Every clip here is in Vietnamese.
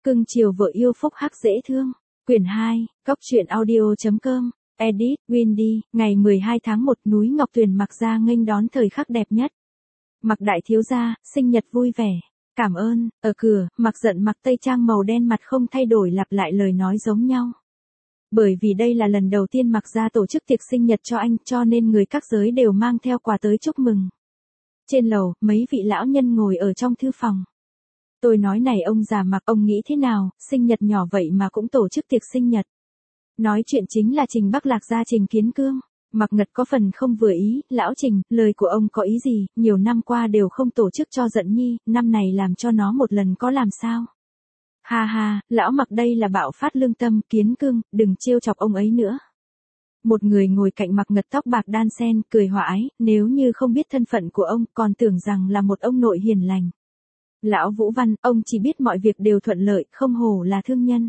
Cưng chiều vợ yêu phúc hắc dễ thương. Quyển 2, Cốc truyện audio.com. Edit, Windy, ngày 12 tháng 1 núi Ngọc Tuyền Mặc Gia nghênh đón thời khắc đẹp nhất. Mặc đại thiếu gia, sinh nhật vui vẻ. Cảm ơn, ở cửa, Mặc Giận mặc tây trang màu đen mặt không thay đổi lặp lại lời nói giống nhau. Bởi vì đây là lần đầu tiên Mặc Gia tổ chức tiệc sinh nhật cho anh cho nên người các giới đều mang theo quà tới chúc mừng. Trên lầu, mấy vị lão nhân ngồi ở trong thư phòng. Tôi nói này ông già Mặc, ông nghĩ thế nào, sinh nhật nhỏ vậy mà cũng tổ chức tiệc sinh nhật. Nói chuyện chính là Trình Bắc Lạc gia Trình Kiến Cương. Mặc Ngật có phần không vừa ý, lão Trình, lời của ông có ý gì, nhiều năm qua đều không tổ chức cho Giận Nhi, năm này làm cho nó một lần có làm sao. Ha ha, lão Mặc đây là bạo phát lương tâm, Kiến Cương, đừng trêu chọc ông ấy nữa. Một người ngồi cạnh Mặc Ngật tóc bạc đan sen, cười hòa ái, nếu như không biết thân phận của ông, còn tưởng rằng là một ông nội hiền lành. Lão Vũ Văn, ông chỉ biết mọi việc đều thuận lợi, không hổ là thương nhân.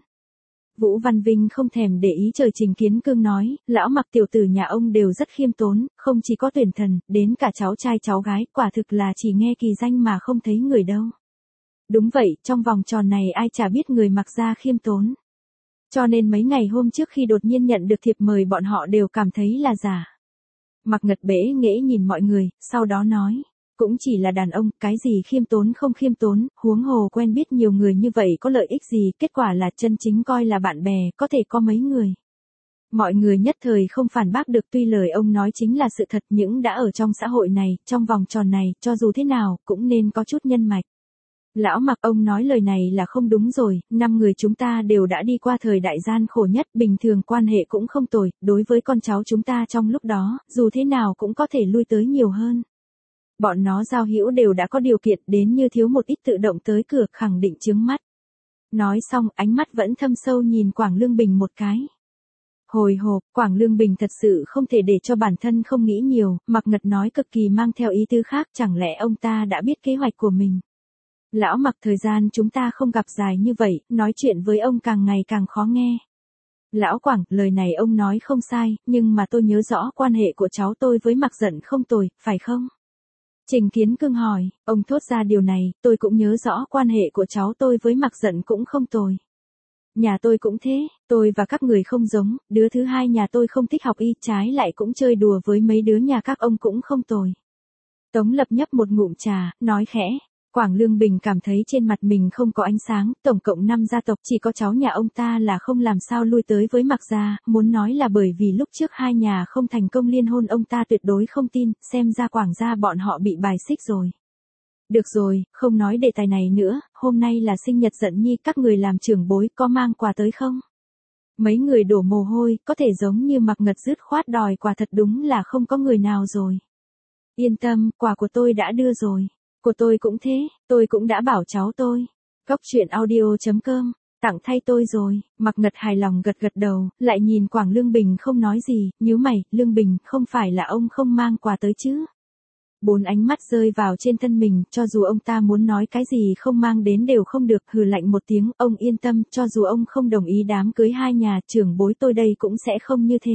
Vũ Văn Vinh không thèm để ý trời Trình Kiến Cương nói, lão Mặc tiểu tử nhà ông đều rất khiêm tốn, không chỉ có tuyển thần, đến cả cháu trai cháu gái, quả thực là chỉ nghe kỳ danh mà không thấy người đâu. Đúng vậy, trong vòng tròn này ai chả biết người Mặc gia khiêm tốn. Cho nên mấy ngày hôm trước khi đột nhiên nhận được thiệp mời bọn họ đều cảm thấy là giả. Mặc Ngật bẽ nghễ nhìn mọi người, sau đó nói. Cũng chỉ là đàn ông, cái gì khiêm tốn không khiêm tốn, huống hồ quen biết nhiều người như vậy có lợi ích gì, kết quả là chân chính coi là bạn bè, có thể có mấy người. Mọi người nhất thời không phản bác được tuy lời ông nói chính là sự thật những đã ở trong xã hội này, trong vòng tròn này, cho dù thế nào, cũng nên có chút nhân mạch. Lão Mặc ông nói lời này là không đúng rồi, 5 người chúng ta đều đã đi qua thời đại gian khổ nhất, bình thường quan hệ cũng không tồi, đối với con cháu chúng ta trong lúc đó, dù thế nào cũng có thể lui tới nhiều hơn. Bọn nó giao hữu đều đã có điều kiện đến như thiếu một ít tự động tới cửa khẳng định chướng mắt. Nói xong ánh mắt vẫn thâm sâu nhìn Quảng Lương Bình một cái. Hồi hộp, Quảng Lương Bình thật sự không thể để cho bản thân không nghĩ nhiều, Mặc Ngật nói cực kỳ mang theo ý tứ khác chẳng lẽ ông ta đã biết kế hoạch của mình. Lão Mặc thời gian chúng ta không gặp dài như vậy, nói chuyện với ông càng ngày càng khó nghe. Lão Quảng, lời này ông nói không sai, nhưng mà tôi nhớ rõ quan hệ của cháu tôi với Mặc Giận không tồi, phải không? Trình Kiến Cương hỏi, ông thốt ra điều này, tôi cũng nhớ rõ quan hệ của cháu tôi với Mặc Giận cũng không tồi. Nhà tôi cũng thế, tôi và các người không giống, đứa thứ hai nhà tôi không thích học y, trái lại cũng chơi đùa với mấy đứa nhà các ông cũng không tồi. Tống Lập nhấp một ngụm trà, nói khẽ. Quảng Lương Bình cảm thấy trên mặt mình không có ánh sáng, tổng cộng 5 gia tộc chỉ có cháu nhà ông ta là không làm sao lui tới với Mặc gia, muốn nói là bởi vì lúc trước hai nhà không thành công liên hôn ông ta tuyệt đối không tin, xem ra Quảng gia bọn họ bị bài xích rồi. Được rồi, không nói đề tài này nữa, hôm nay là sinh nhật Giận Nhi, các người làm trưởng bối có mang quà tới không? Mấy người đổ mồ hôi, có thể giống như Mặc Ngật dứt khoát đòi quà thật đúng là không có người nào rồi. Yên tâm, quà của tôi đã đưa rồi. Của tôi cũng thế, tôi cũng đã bảo cháu tôi. Cốc truyện audio.com, tặng thay tôi rồi. Mặc Ngật hài lòng gật gật đầu, lại nhìn Quảng Lương Bình không nói gì, nhíu mày, Lương Bình, không phải là ông không mang quà tới chứ? 4 ánh mắt rơi vào trên thân mình, cho dù ông ta muốn nói cái gì không mang đến đều không được, hừ lạnh một tiếng, ông yên tâm, cho dù ông không đồng ý đám cưới hai nhà, trưởng bối tôi đây cũng sẽ không như thế.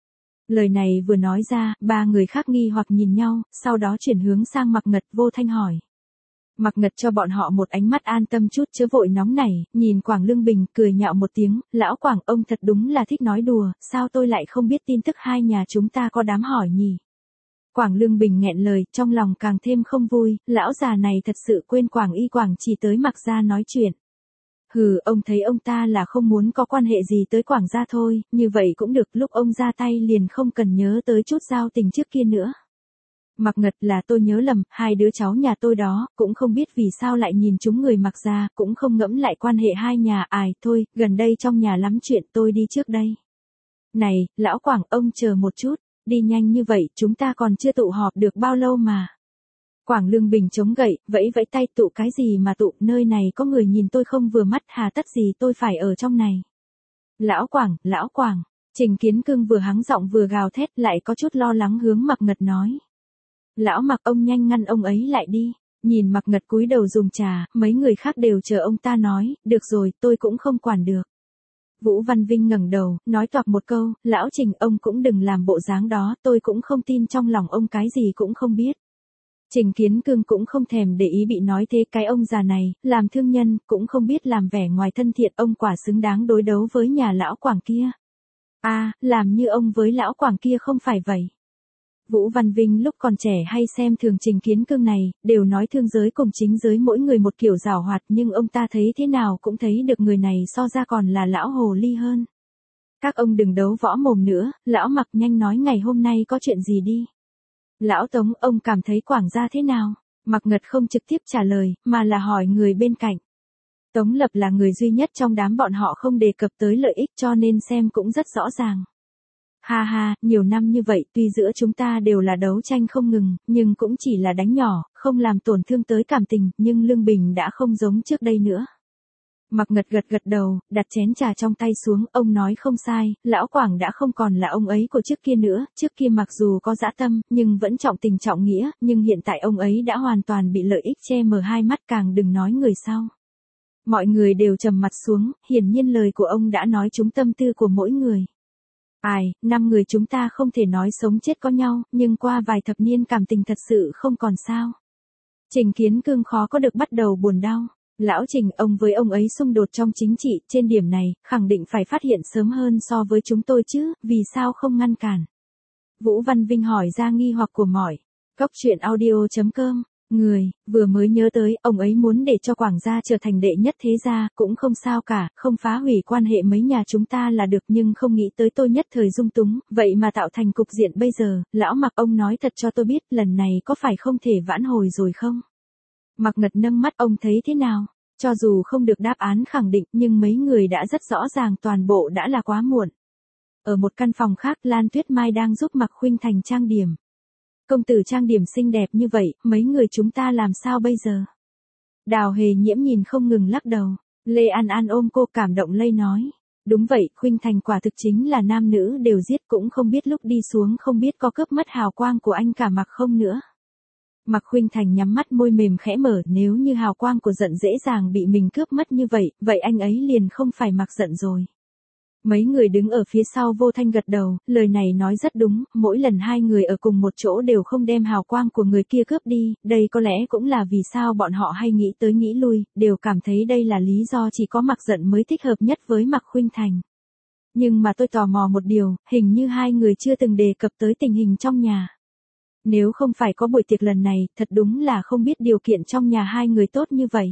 Lời này vừa nói ra, 3 người khác nghi hoặc nhìn nhau, sau đó chuyển hướng sang Mặc Ngật vô thanh hỏi. Mặc Ngật cho bọn họ một ánh mắt an tâm chút chớ vội nóng nảy, nhìn Quảng Lương Bình cười nhạo một tiếng, lão Quảng ông thật đúng là thích nói đùa, sao tôi lại không biết tin tức hai nhà chúng ta có đám hỏi nhỉ? Quảng Lương Bình nghẹn lời, trong lòng càng thêm không vui, lão già này thật sự quên Quảng Y Quảng chỉ tới Mặc gia nói chuyện. Hừ, ông thấy ông ta là không muốn có quan hệ gì tới Quảng gia thôi, như vậy cũng được, lúc ông ra tay liền không cần nhớ tới chút giao tình trước kia nữa. Mặc Ngật là tôi nhớ lầm, 2 đứa cháu nhà tôi đó, cũng không biết vì sao lại nhìn chúng người Mặc gia, cũng không ngẫm lại quan hệ hai nhà, thôi, gần đây trong nhà lắm chuyện, tôi đi trước đây. Này, lão Quảng, ông chờ một chút, đi nhanh như vậy, chúng ta còn chưa tụ họp được bao lâu mà. Quảng Lương Bình chống gậy, vẫy vẫy tay, tụ cái gì mà tụ, nơi này có người nhìn tôi không vừa mắt, hà tất gì tôi phải ở trong này. Lão Quảng, Trình Kiến Cương vừa hắng giọng vừa gào thét, lại có chút lo lắng hướng Mặc Ngật nói. Lão Mặc ông nhanh ngăn ông ấy lại đi, nhìn Mặc Ngật cúi đầu dùng trà, mấy người khác đều chờ ông ta nói, được rồi, tôi cũng không quản được. Vũ Văn Vinh ngẩng đầu, nói toạc một câu, lão Trình ông cũng đừng làm bộ dáng đó, tôi cũng không tin trong lòng ông cái gì cũng không biết. Trình Kiến Cương cũng không thèm để ý bị nói thế, cái ông già này, làm thương nhân, cũng không biết làm vẻ ngoài thân thiện, ông quả xứng đáng đối đấu với nhà lão Quảng kia. Làm như ông với lão Quảng kia không phải vậy. Vũ Văn Vinh lúc còn trẻ hay xem thường Trình Kiến Cương này, đều nói thương giới cùng chính giới mỗi người một kiểu giảo hoạt, nhưng ông ta thấy thế nào cũng thấy được người này so ra còn là lão hồ ly hơn. Các ông đừng đấu võ mồm nữa, lão Mặc nhanh nói ngày hôm nay có chuyện gì đi. Lão Tống, ông cảm thấy Quảng gia thế nào? Mặc Ngật không trực tiếp trả lời, mà là hỏi người bên cạnh. Tống Lập là người duy nhất trong đám bọn họ không đề cập tới lợi ích, cho nên xem cũng rất rõ ràng. Ha ha, nhiều năm như vậy tuy giữa chúng ta đều là đấu tranh không ngừng, nhưng cũng chỉ là đánh nhỏ, không làm tổn thương tới cảm tình, nhưng Lương Bình đã không giống trước đây nữa. Mặc Ngật gật đầu, đặt chén trà trong tay xuống, ông nói không sai, lão Quảng đã không còn là ông ấy của trước kia nữa, trước kia mặc dù có dã tâm, nhưng vẫn trọng tình trọng nghĩa, nhưng hiện tại ông ấy đã hoàn toàn bị lợi ích che mờ hai mắt, càng đừng nói người sau. Mọi người đều trầm mặt xuống, hiển nhiên lời của ông đã nói trúng tâm tư của mỗi người. 5 người chúng ta không thể nói sống chết có nhau, nhưng qua vài thập niên cảm tình thật sự không còn sao. Trình Kiến Cương khó có được bắt đầu buồn đau. Lão Trình, ông với ông ấy xung đột trong chính trị, trên điểm này, khẳng định phải phát hiện sớm hơn so với chúng tôi chứ, vì sao không ngăn cản? Vũ Văn Vinh hỏi ra nghi hoặc của mọi. Cốc truyện audio.com, vừa mới nhớ tới, ông ấy muốn để cho Quảng gia trở thành đệ nhất thế gia, cũng không sao cả, không phá hủy quan hệ mấy nhà chúng ta là được, nhưng không nghĩ tới tôi nhất thời dung túng, vậy mà tạo thành cục diện bây giờ. Lão Mặc, ông nói thật cho tôi biết, lần này có phải không thể vãn hồi rồi không? Mặc Ngật nâng mắt, ông thấy thế nào? Cho dù không được đáp án khẳng định, nhưng mấy người đã rất rõ ràng toàn bộ đã là quá muộn. Ở một căn phòng khác, Lan Tuyết Mai đang giúp Mạc Khuynh Thành trang điểm. Công tử trang điểm xinh đẹp như vậy, mấy người chúng ta làm sao bây giờ? Đào Hề Nhiễm nhìn không ngừng lắc đầu. Lê An An ôm cô cảm động lây nói. Đúng vậy, Khuynh Thành quả thực chính là nam nữ đều giết, cũng không biết lúc đi xuống không biết có cướp mất hào quang của anh cả Mặc không nữa. Mạc Khuynh Thành nhắm mắt, môi mềm khẽ mở, nếu như hào quang của Giận dễ dàng bị mình cướp mất như vậy, vậy anh ấy liền không phải Mạc Giận rồi. Mấy người đứng ở phía sau vô thanh gật đầu, lời này nói rất đúng, mỗi lần hai người ở cùng một chỗ đều không đem hào quang của người kia cướp đi, đây có lẽ cũng là vì sao bọn họ hay nghĩ tới nghĩ lui, đều cảm thấy đây là lý do chỉ có Mạc Giận mới thích hợp nhất với Mạc Khuynh Thành. Nhưng mà tôi tò mò một điều, hình như hai người chưa từng đề cập tới tình hình trong nhà. Nếu không phải có buổi tiệc lần này, thật đúng là không biết điều kiện trong nhà hai người tốt như vậy.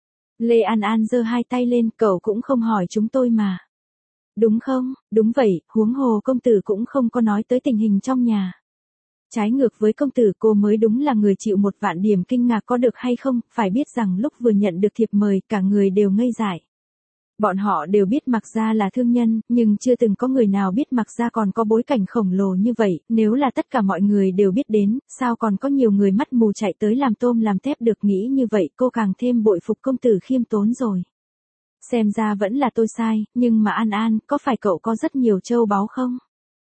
Lê An An giơ hai tay lên, cậu cũng không hỏi chúng tôi mà. Đúng không? Đúng vậy, huống hồ công tử cũng không có nói tới tình hình trong nhà. Trái ngược với công tử, cô mới đúng là người chịu 1 vạn điểm kinh ngạc có được hay không, phải biết rằng lúc vừa nhận được thiệp mời, cả người đều ngây dại. Bọn họ đều biết Mạc gia là thương nhân, nhưng chưa từng có người nào biết Mạc gia còn có bối cảnh khổng lồ như vậy, nếu là tất cả mọi người đều biết đến, sao còn có nhiều người mắt mù chạy tới làm tôm làm tép được, nghĩ như vậy cô càng thêm bội phục công tử khiêm tốn rồi. Xem ra vẫn là tôi sai, nhưng mà An An, có phải cậu có rất nhiều châu báu không?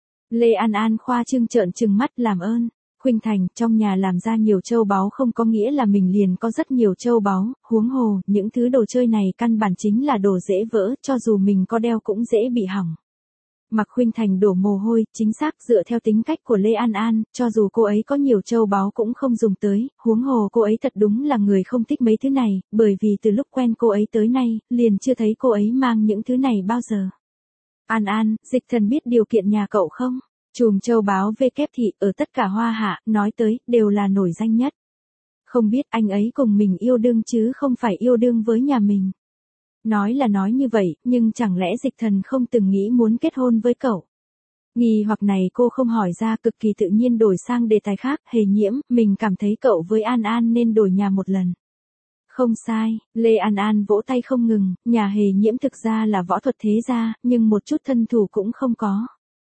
Lê An An khoa trương trợn trừng mắt, làm ơn. Khuynh Thành, trong nhà làm ra nhiều châu báu không có nghĩa là mình liền có rất nhiều châu báu, huống hồ, những thứ đồ chơi này căn bản chính là đồ dễ vỡ, cho dù mình có đeo cũng dễ bị hỏng. Mạc Khuynh Thành đổ mồ hôi, chính xác dựa theo tính cách của Lê An An, cho dù cô ấy có nhiều châu báu cũng không dùng tới, huống hồ cô ấy thật đúng là người không thích mấy thứ này, bởi vì từ lúc quen cô ấy tới nay, liền chưa thấy cô ấy mang những thứ này bao giờ. An An, Dịch Thần biết điều kiện nhà cậu không? Chùm châu báu VK thị ở tất cả Hoa Hạ, nói tới, đều là nổi danh nhất. Không biết anh ấy cùng mình yêu đương chứ không phải yêu đương với nhà mình. Nói là nói như vậy, nhưng chẳng lẽ Dịch Thần không từng nghĩ muốn kết hôn với cậu? Nghi hoặc này cô không hỏi ra, cực kỳ tự nhiên đổi sang đề tài khác. Hề Nhiễm, mình cảm thấy cậu với An An nên đổi nhà một lần. Không sai, Lê An An vỗ tay không ngừng, nhà Hề Nhiễm thực ra là võ thuật thế gia, nhưng một chút thân thủ cũng không có.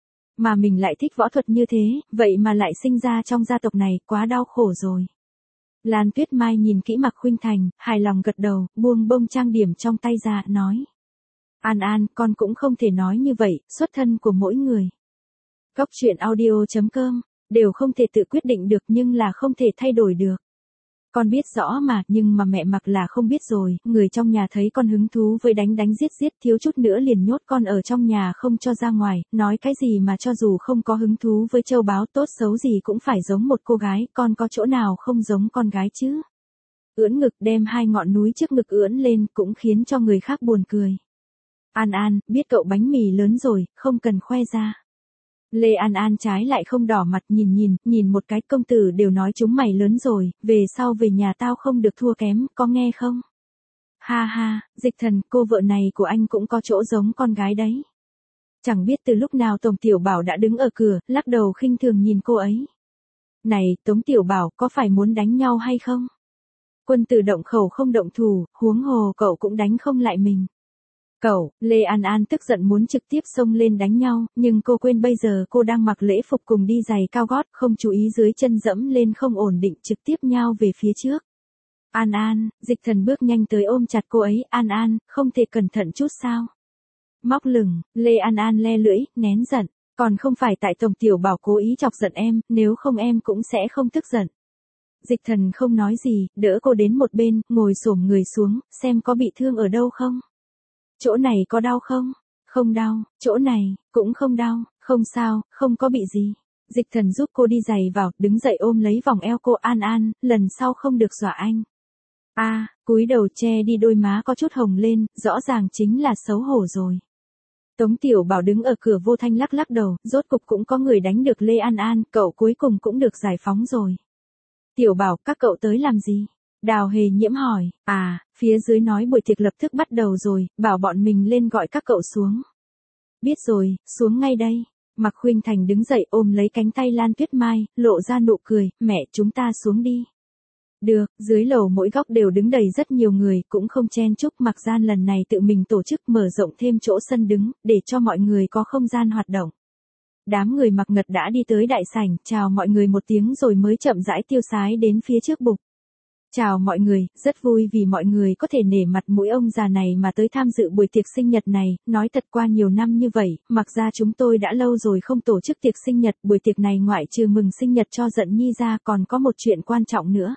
Mà mình lại thích võ thuật như thế, vậy mà lại sinh ra trong gia tộc này, quá đau khổ rồi. Lan Tuyết Mai nhìn kỹ Mạc Khuynh Thành, hài lòng gật đầu, buông bông trang điểm trong tay ra, nói. An An, con cũng không thể nói như vậy, xuất thân của mỗi người. Cốc truyện audio.com, đều không thể tự quyết định được nhưng là không thể thay đổi được. Con biết rõ mà, nhưng mà mẹ Mặc là không biết rồi, người trong nhà thấy con hứng thú với đánh đánh giết giết, thiếu chút nữa liền nhốt con ở trong nhà không cho ra ngoài, nói cái gì mà cho dù không có hứng thú với châu báu tốt xấu gì cũng phải giống một cô gái, con có chỗ nào không giống con gái chứ? Ưỡn ngực đem hai ngọn núi trước ngực ưỡn lên cũng khiến cho người khác buồn cười. An An, biết cậu bánh mì lớn rồi, không cần khoe ra. Lê An An trái lại không đỏ mặt nhìn một cái, công tử đều nói chúng mày lớn rồi, về sau về nhà tao không được thua kém, có nghe không? Ha ha, Dịch Thần, cô vợ này của anh cũng có chỗ giống con gái đấy. Chẳng biết từ lúc nào Tống Tiểu Bảo đã đứng ở cửa, lắc đầu khinh thường nhìn cô ấy. Này, Tống Tiểu Bảo, có phải muốn đánh nhau hay không? Quân tử động khẩu không động thủ, huống hồ cậu cũng đánh không lại mình. Cậu, Lê An An tức giận muốn trực tiếp xông lên đánh nhau, nhưng cô quên bây giờ cô đang mặc lễ phục cùng đi giày cao gót, không chú ý dưới chân dẫm lên không ổn định trực tiếp nhao về phía trước. An An, Dịch Thần bước nhanh tới ôm chặt cô ấy, An An, không thể cẩn thận chút sao? Móc lửng, Lê An An le lưỡi, nén giận, còn không phải tại Tống Tiểu Bảo cố ý chọc giận em, nếu không em cũng sẽ không tức giận. Dịch Thần không nói gì, đỡ cô đến một bên, ngồi xổm người xuống, xem có bị thương ở đâu không. Chỗ này có đau không? Không đau, chỗ này, cũng không đau, không sao, không có bị gì. Dịch Thần giúp cô đi giày vào, đứng dậy ôm lấy vòng eo cô, An An, lần sau không được dọa anh. Cúi đầu che đi đôi má có chút hồng lên, rõ ràng chính là xấu hổ rồi. Tống Tiểu Bảo đứng ở cửa vô thanh lắc lắc đầu, rốt cục cũng có người đánh được Lê An An, cậu cuối cùng cũng được giải phóng rồi. Tiểu Bảo, các cậu tới làm gì? Đào Hề Nhiễm hỏi, phía dưới nói buổi tiệc lập tức bắt đầu rồi, bảo bọn mình lên gọi các cậu xuống. Biết rồi, xuống ngay đây. Mạc Khuynh Thành đứng dậy ôm lấy cánh tay Lan Tuyết Mai, lộ ra nụ cười, mẹ chúng ta xuống đi. Được, dưới lầu mỗi góc đều đứng đầy rất nhiều người, cũng không chen chúc, Mạc Gian lần này tự mình tổ chức mở rộng thêm chỗ sân đứng, để cho mọi người có không gian hoạt động. Đám người Mạc Ngật đã đi tới đại sảnh, chào mọi người một tiếng rồi mới chậm rãi tiêu sái đến phía trước bục. Chào mọi người, rất vui vì mọi người có thể nể mặt mũi ông già này mà tới tham dự buổi tiệc sinh nhật này, nói thật qua nhiều năm như vậy, Mặc ra chúng tôi đã lâu rồi không tổ chức tiệc sinh nhật, buổi tiệc này ngoại trừ mừng sinh nhật cho Dận Nhi ra còn có một chuyện quan trọng nữa.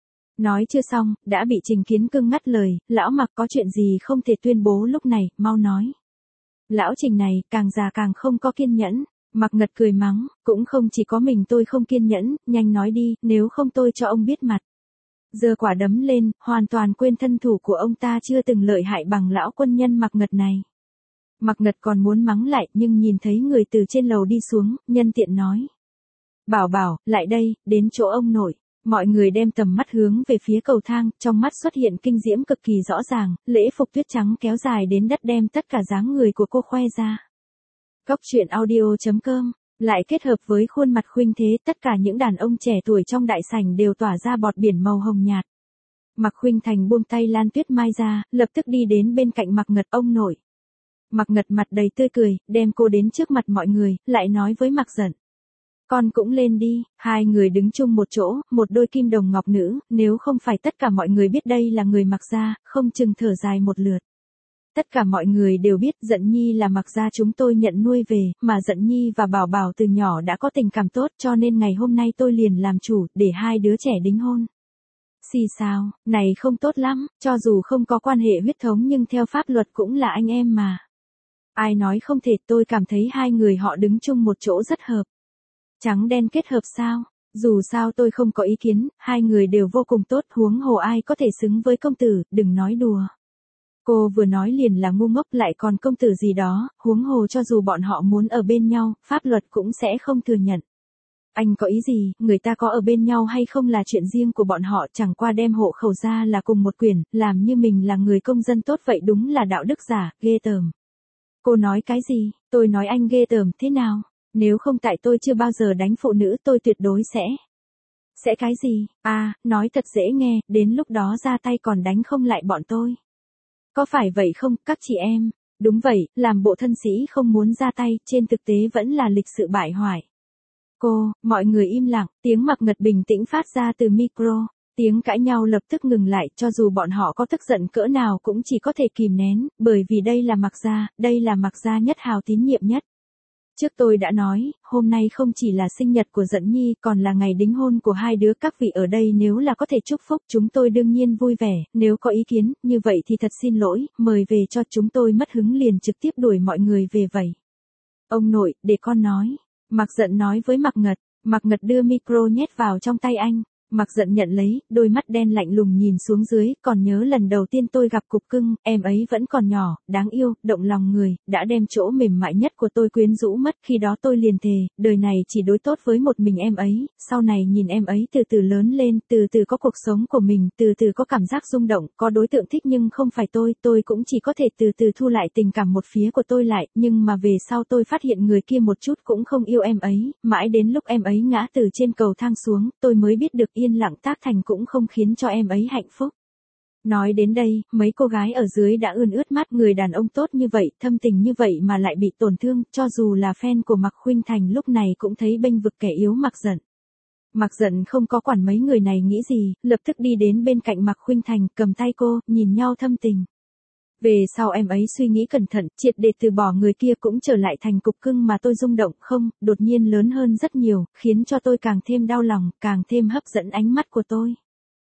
Nói chưa xong, đã bị Trình Kiến Cương ngắt lời, lão Mặc có chuyện gì không thể tuyên bố lúc này, mau nói. Lão Trình này, càng già càng không có kiên nhẫn. Mạc Ngật cười mắng, cũng không chỉ có mình tôi không kiên nhẫn, nhanh nói đi, nếu không tôi cho ông biết mặt. Giơ quả đấm lên, hoàn toàn quên thân thủ của ông ta chưa từng lợi hại bằng lão quân nhân Mạc Ngật này. Mạc Ngật còn muốn mắng lại, nhưng nhìn thấy người từ trên lầu đi xuống, nhân tiện nói. Bảo Bảo, lại đây, đến chỗ ông nội. Mọi người đem tầm mắt hướng về phía cầu thang, trong mắt xuất hiện kinh diễm cực kỳ rõ ràng, lễ phục tuyết trắng kéo dài đến đất đem tất cả dáng người của cô khoe ra. Cóc truyện audio.com, lại kết hợp với khuôn mặt khuynh thế, tất cả những đàn ông trẻ tuổi trong đại sảnh đều tỏa ra bọt biển màu hồng nhạt. Mạc Khuynh Thành buông tay Lan Tuyết Mai ra, lập tức đi đến bên cạnh Mạc Ngật, ông nội. Mạc Ngật mặt đầy tươi cười, đem cô đến trước mặt mọi người, lại nói với Mạc Dận. Con cũng lên đi, hai người đứng chung một chỗ, một đôi kim đồng ngọc nữ, nếu không phải tất cả mọi người biết đây là người Mạc gia, không chừng thở dài một lượt. Tất cả mọi người đều biết Dận Nhi là Mạc gia chúng tôi nhận nuôi về, mà Dận Nhi và Bảo Bảo từ nhỏ đã có tình cảm tốt cho nên ngày hôm nay tôi liền làm chủ, để hai đứa trẻ đính hôn. Xì sao, này không tốt lắm, cho dù không có quan hệ huyết thống nhưng theo pháp luật cũng là anh em mà. Ai nói không thể, tôi cảm thấy hai người họ đứng chung một chỗ rất hợp. Trắng đen kết hợp sao? Dù sao tôi không có ý kiến, hai người đều vô cùng tốt, huống hồ ai có thể xứng với công tử, đừng nói đùa. Cô vừa nói liền là ngu ngốc, lại còn công tử gì đó, huống hồ cho dù bọn họ muốn ở bên nhau, pháp luật cũng sẽ không thừa nhận. Anh có ý gì, người ta có ở bên nhau hay không là chuyện riêng của bọn họ, chẳng qua đem hộ khẩu ra là cùng một quyển, làm như mình là người công dân tốt vậy đúng là đạo đức giả, ghê tởm. Cô nói cái gì, tôi nói anh ghê tởm thế nào? Nếu không tại tôi chưa bao giờ đánh phụ nữ tôi tuyệt đối sẽ. Sẽ cái gì? Nói thật dễ nghe, đến lúc đó ra tay còn đánh không lại bọn tôi. Có phải vậy không, các chị em? Đúng vậy, làm bộ thân sĩ không muốn ra tay, trên thực tế vẫn là lịch sự bại hoại. Mọi người im lặng, tiếng Mạc Ngật bình tĩnh phát ra từ micro. Tiếng cãi nhau lập tức ngừng lại, cho dù bọn họ có tức giận cỡ nào cũng chỉ có thể kìm nén, bởi vì đây là Mạc gia, đây là Mạc gia nhất hào tín nhiệm nhất. Trước tôi đã nói, hôm nay không chỉ là sinh nhật của Dận Nhi còn là ngày đính hôn của hai đứa, các vị ở đây nếu là có thể chúc phúc chúng tôi đương nhiên vui vẻ, nếu có ý kiến, như vậy thì thật xin lỗi, mời về cho chúng tôi mất hứng liền trực tiếp đuổi mọi người về vậy. Ông nội, để con nói. Mạc Dận nói với Mạc Ngật. Mạc Ngật đưa micro nhét vào trong tay anh. Mạc Dận nhận lấy, đôi mắt đen lạnh lùng nhìn xuống dưới, còn nhớ lần đầu tiên tôi gặp Cục Cưng, em ấy vẫn còn nhỏ, đáng yêu, động lòng người, đã đem chỗ mềm mại nhất của tôi quyến rũ mất, khi đó tôi liền thề, đời này chỉ đối tốt với một mình em ấy, sau này nhìn em ấy từ từ lớn lên, từ từ có cuộc sống của mình, từ từ có cảm giác rung động, có đối tượng thích nhưng không phải tôi cũng chỉ có thể từ từ thu lại tình cảm một phía của tôi lại, nhưng mà về sau tôi phát hiện người kia một chút cũng không yêu em ấy, mãi đến lúc em ấy ngã từ trên cầu thang xuống, tôi mới biết được yên lặng tác thành cũng không khiến cho em ấy hạnh phúc. Nói đến đây, mấy cô gái ở dưới đã ươn ướt mắt, người đàn ông tốt như vậy, thâm tình như vậy mà lại bị tổn thương, cho dù là fan của Mạc Khuynh Thành lúc này cũng thấy bênh vực kẻ yếu Mạc Dận. Mạc Dận không có quản mấy người này nghĩ gì, lập tức đi đến bên cạnh Mạc Khuynh Thành, cầm tay cô, nhìn nhau thâm tình. Về sau em ấy suy nghĩ cẩn thận, triệt để từ bỏ người kia cũng trở lại thành Cục Cưng mà tôi rung động không, đột nhiên lớn hơn rất nhiều, khiến cho tôi càng thêm đau lòng, càng thêm hấp dẫn ánh mắt của tôi.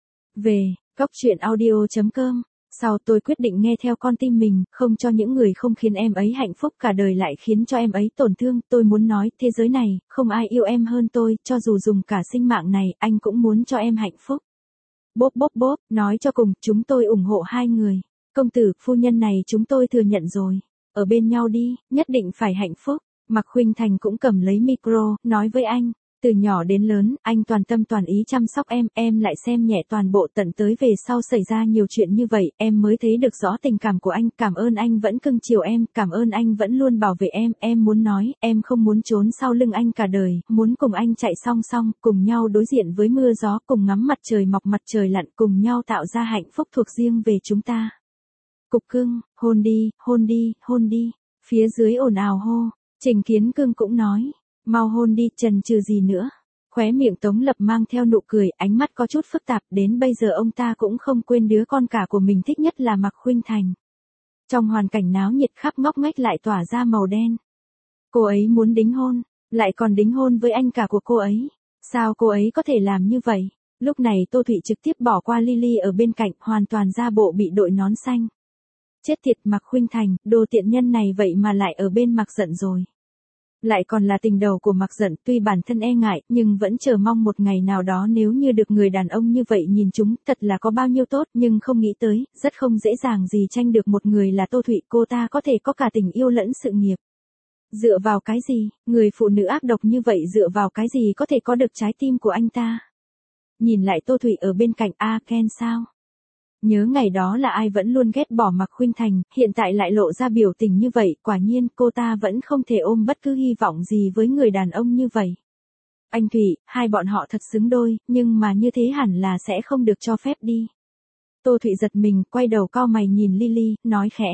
Về, Cóc Truyện Audio.com. Sau tôi quyết định nghe theo con tim mình, không cho những người không khiến em ấy hạnh phúc cả đời lại khiến cho em ấy tổn thương, tôi muốn nói, thế giới này, không ai yêu em hơn tôi, cho dù dùng cả sinh mạng này, anh cũng muốn cho em hạnh phúc. Bốp bốp bốp, nói cho cùng, chúng tôi ủng hộ hai người. Công tử, phu nhân này chúng tôi thừa nhận rồi. Ở bên nhau đi, nhất định phải hạnh phúc. Mạc Khuynh Thành cũng cầm lấy micro, nói với anh. Từ nhỏ đến lớn, anh toàn tâm toàn ý chăm sóc em lại xem nhẹ toàn bộ, tận tới về sau xảy ra nhiều chuyện như vậy, em mới thấy được rõ tình cảm của anh, cảm ơn anh vẫn cưng chiều em, cảm ơn anh vẫn luôn bảo vệ em muốn nói, em không muốn trốn sau lưng anh cả đời, muốn cùng anh chạy song song, cùng nhau đối diện với mưa gió, cùng ngắm mặt trời mọc mặt trời lặn, cùng nhau tạo ra hạnh phúc thuộc riêng về chúng ta. Cục Cưng, hôn đi, hôn đi, hôn đi. Phía dưới ồn ào hô, Trình Kiến Cương cũng nói. Mau hôn đi, chần chừ gì nữa. Khóe miệng Tống Lập mang theo nụ cười, ánh mắt có chút phức tạp, đến bây giờ ông ta cũng không quên đứa con cả của mình thích nhất là Mạc Khuynh Thành. Trong hoàn cảnh náo nhiệt khắp ngóc ngách lại tỏa ra màu đen. Cô ấy muốn đính hôn, lại còn đính hôn với anh cả của cô ấy. Sao cô ấy có thể làm như vậy? Lúc này Tô Thụy trực tiếp bỏ qua Lily ở bên cạnh, hoàn toàn ra bộ bị đội nón xanh. Chết tiệt, Mạc Khuynh Thành, đồ tiện nhân này vậy mà lại ở bên Mạc Dận rồi. Lại còn là tình đầu của Mạc Dận, tuy bản thân e ngại, nhưng vẫn chờ mong một ngày nào đó nếu như được người đàn ông như vậy nhìn chúng, thật là có bao nhiêu tốt, nhưng không nghĩ tới, rất không dễ dàng gì tranh được một người là Tô Thụy, cô ta có thể có cả tình yêu lẫn sự nghiệp. Dựa vào cái gì, người phụ nữ ác độc như vậy dựa vào cái gì có thể có được trái tim của anh ta? Nhìn lại Tô Thụy ở bên cạnh, Ken sao? Nhớ ngày đó là ai vẫn luôn ghét bỏ Mạc Khuynh Thành, hiện tại lại lộ ra biểu tình như vậy, quả nhiên cô ta vẫn không thể ôm bất cứ hy vọng gì với người đàn ông như vậy. Anh Thụy, hai bọn họ thật xứng đôi, nhưng mà như thế hẳn là sẽ không được cho phép đi. Tô Thụy giật mình, quay đầu cau mày nhìn Lily, nói khẽ.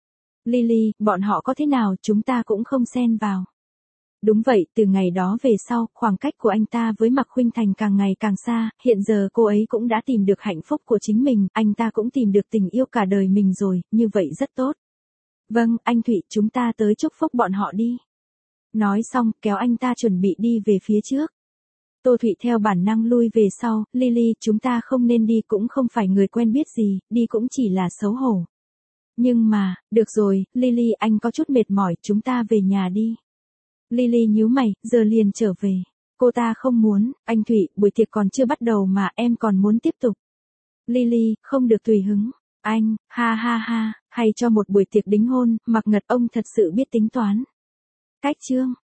Lily, bọn họ có thế nào chúng ta cũng không xen vào. Đúng vậy, từ ngày đó về sau, khoảng cách của anh ta với Mạc Khuynh Thành càng ngày càng xa, hiện giờ cô ấy cũng đã tìm được hạnh phúc của chính mình, anh ta cũng tìm được tình yêu cả đời mình rồi, như vậy rất tốt. Vâng, anh Thụy, chúng ta tới chúc phúc bọn họ đi. Nói xong, kéo anh ta chuẩn bị đi về phía trước. Tô Thụy theo bản năng lui về sau, Lily, chúng ta không nên đi, cũng không phải người quen biết gì, đi cũng chỉ là xấu hổ. Nhưng mà, được rồi, Lily, anh có chút mệt mỏi, chúng ta về nhà đi. Lily nhíu mày, giờ liền trở về. Cô ta không muốn, anh Thụy, buổi tiệc còn chưa bắt đầu mà em còn muốn tiếp tục. Lily, không được tùy hứng. Anh, ha, hay cho một buổi tiệc đính hôn, Mạc Ngật ông thật sự biết tính toán. Cách chương.